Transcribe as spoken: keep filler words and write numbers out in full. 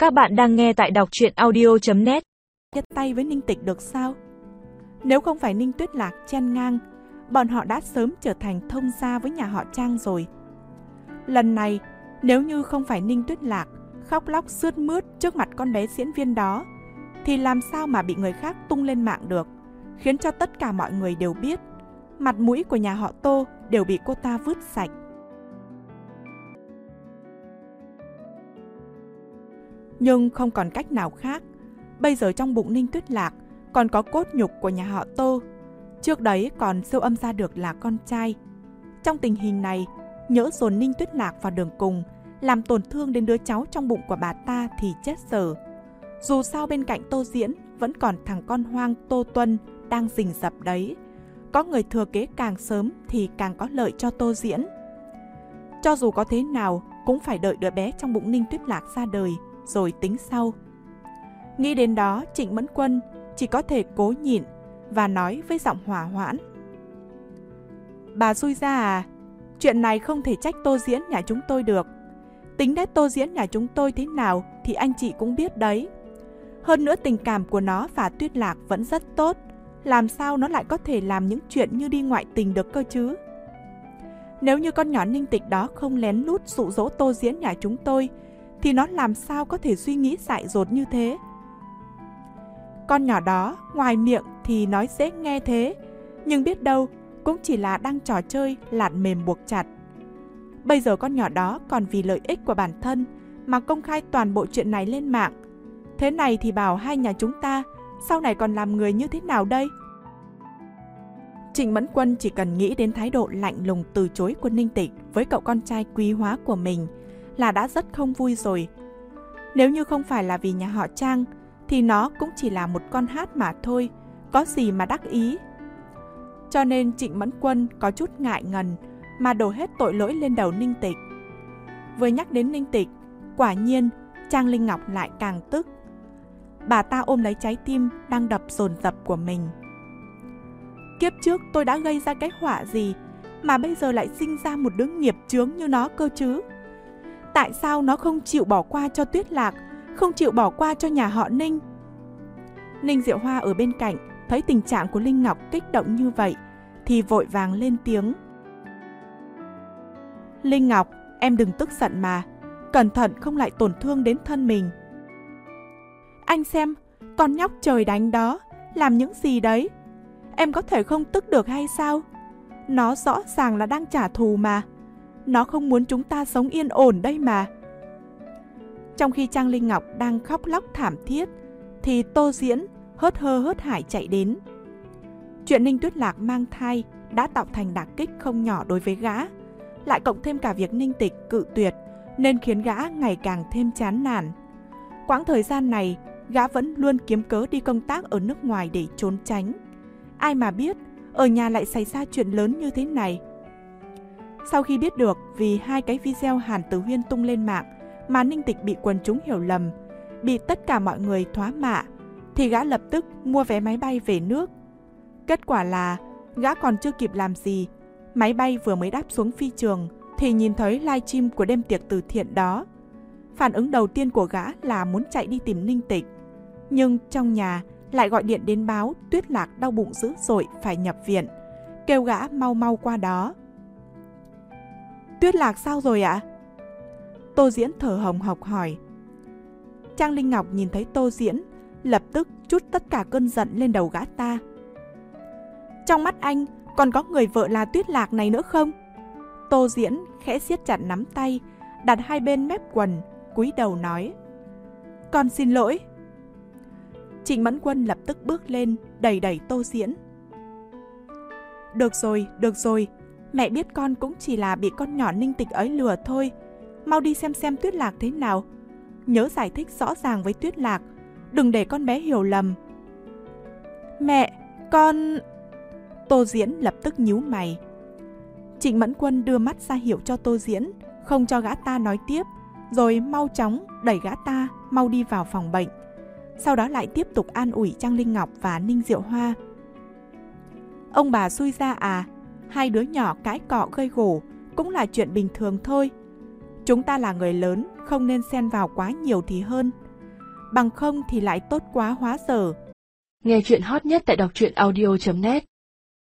Các bạn đang nghe tại đọc truyện audio chấm net. Nhất tay với Ninh Tịch được sao? Nếu không phải Ninh Tuyết Lạc chen ngang, bọn họ đã sớm trở thành thông gia với nhà họ Trang rồi. Lần này, nếu như không phải Ninh Tuyết Lạc khóc lóc sướt mướt trước mặt con bé diễn viên đó, thì làm sao mà bị người khác tung lên mạng được, khiến cho tất cả mọi người đều biết mặt mũi của nhà họ Tô đều bị cô ta vứt sạch. Nhưng không còn cách nào khác, bây giờ trong bụng Ninh Tuyết Lạc còn có cốt nhục của nhà họ Tô, trước đấy còn siêu âm ra được là con trai. Trong tình hình này, nhỡ dồn Ninh Tuyết Lạc vào đường cùng, làm tổn thương đến đứa cháu trong bụng của bà ta thì chết dở. Dù sao bên cạnh Tô Diễn vẫn còn thằng con hoang Tô Tuân đang rình rập đấy. Có người thừa kế càng sớm thì càng có lợi cho Tô Diễn. Cho dù có thế nào cũng phải đợi đứa bé trong bụng Ninh Tuyết Lạc ra đời rồi tính sau. Nghĩ đến đó, Trịnh Mẫn Quân chỉ có thể cố nhịn và nói với giọng hòa hoãn: "Bà xui ra à, chuyện này không thể trách Tô Diễn nhà chúng tôi được. Tính nết Tô Diễn nhà chúng tôi thế nào thì anh chị cũng biết đấy. Hơn nữa tình cảm của nó và Tuyết Lạc vẫn rất tốt, làm sao nó lại có thể làm những chuyện như đi ngoại tình được cơ chứ? Nếu như con nhỏ Ninh Tịch đó không lén lút dụ dỗ Tô Diễn nhà chúng tôi, thì nó làm sao có thể suy nghĩ dại dột như thế? Con nhỏ đó ngoài miệng thì nói dễ nghe thế, nhưng biết đâu cũng chỉ là đang trò chơi lạt mềm buộc chặt. Bây giờ con nhỏ đó còn vì lợi ích của bản thân mà công khai toàn bộ chuyện này lên mạng. Thế này thì bảo hai nhà chúng ta sau này còn làm người như thế nào đây?" Trịnh Mẫn Quân chỉ cần nghĩ đến thái độ lạnh lùng từ chối của Ninh Tịch với cậu con trai quý hóa của mình là đã rất không vui rồi. Nếu như không phải là vì nhà họ Trang thì nó cũng chỉ là một con hát mà thôi, có gì mà đắc ý. Cho nên Trịnh Mẫn Quân có chút ngại ngần mà đổ hết tội lỗi lên đầu Ninh Tịch. Vừa nhắc đến Ninh Tịch, quả nhiên Trang Linh Ngọc lại càng tức. Bà ta ôm lấy trái tim đang đập dồn dập của mình. Kiếp trước tôi đã gây ra cái họa gì mà bây giờ lại sinh ra một đứa nghiệp chướng như nó cơ chứ? Tại sao nó không chịu bỏ qua cho Tuyết Lạc, không chịu bỏ qua cho nhà họ Ninh? Ninh Diệu Hoa ở bên cạnh thấy tình trạng của Linh Ngọc kích động như vậy thì vội vàng lên tiếng: "Linh Ngọc, em đừng tức giận mà, cẩn thận không lại tổn thương đến thân mình." "Anh xem, con nhóc trời đánh đó làm những gì đấy? Em có thể không tức được hay sao? Nó rõ ràng là đang trả thù mà. Nó không muốn chúng ta sống yên ổn đây mà." Trong khi Trang Linh Ngọc đang khóc lóc thảm thiết thì Tô Diễn hớt hơ hớt hải chạy đến. Chuyện Ninh Tuyết Lạc mang thai đã tạo thành đả kích không nhỏ đối với gã, lại cộng thêm cả việc Ninh Tịch cự tuyệt nên khiến gã ngày càng thêm chán nản. Quãng thời gian này, gã vẫn luôn kiếm cớ đi công tác ở nước ngoài để trốn tránh. Ai mà biết ở nhà lại xảy ra chuyện lớn như thế này. Sau khi biết được vì hai cái video Hàn Tử Huyên tung lên mạng mà Ninh Tịch bị quần chúng hiểu lầm, bị tất cả mọi người thoá mạ, thì gã lập tức mua vé máy bay về nước. Kết quả là gã còn chưa kịp làm gì, máy bay vừa mới đáp xuống phi trường thì nhìn thấy livestream của đêm tiệc từ thiện đó. Phản ứng đầu tiên của gã là muốn chạy đi tìm Ninh Tịch, nhưng trong nhà lại gọi điện đến báo Tuyết Lạc đau bụng dữ dội phải nhập viện, kêu gã mau mau qua đó. "Tuyết Lạc sao rồi ạ?" Tô Diễn thở hồng hộc hỏi. Trang Linh Ngọc nhìn thấy Tô Diễn, lập tức trút tất cả cơn giận lên đầu gã ta. "Trong mắt anh còn có người vợ là Tuyết Lạc này nữa không?" Tô Diễn khẽ siết chặt nắm tay, đặt hai bên mép quần, cúi đầu nói: "Con xin lỗi." Trịnh Mẫn Quân lập tức bước lên, đẩy đẩy Tô Diễn. "Được rồi, được rồi, mẹ biết con cũng chỉ là bị con nhỏ Ninh Tịch ấy lừa thôi. Mau đi xem xem Tuyết Lạc thế nào. Nhớ giải thích rõ ràng với Tuyết Lạc, đừng để con bé hiểu lầm." "Mẹ, con..." Tô Diễn lập tức nhíu mày. Trịnh Mẫn Quân đưa mắt ra hiệu cho Tô Diễn, không cho gã ta nói tiếp, rồi mau chóng đẩy gã ta mau đi vào phòng bệnh. Sau đó lại tiếp tục an ủi Trang Linh Ngọc và Ninh Diệu Hoa. "Ông bà xui ra à, hai đứa nhỏ cãi cọ gây gổ cũng là chuyện bình thường thôi. Chúng ta là người lớn, không nên xen vào quá nhiều thì hơn. bằng không thì lại tốt quá hóa dở. Nghe chuyện hot nhất tại đọc truyện audio chấm net.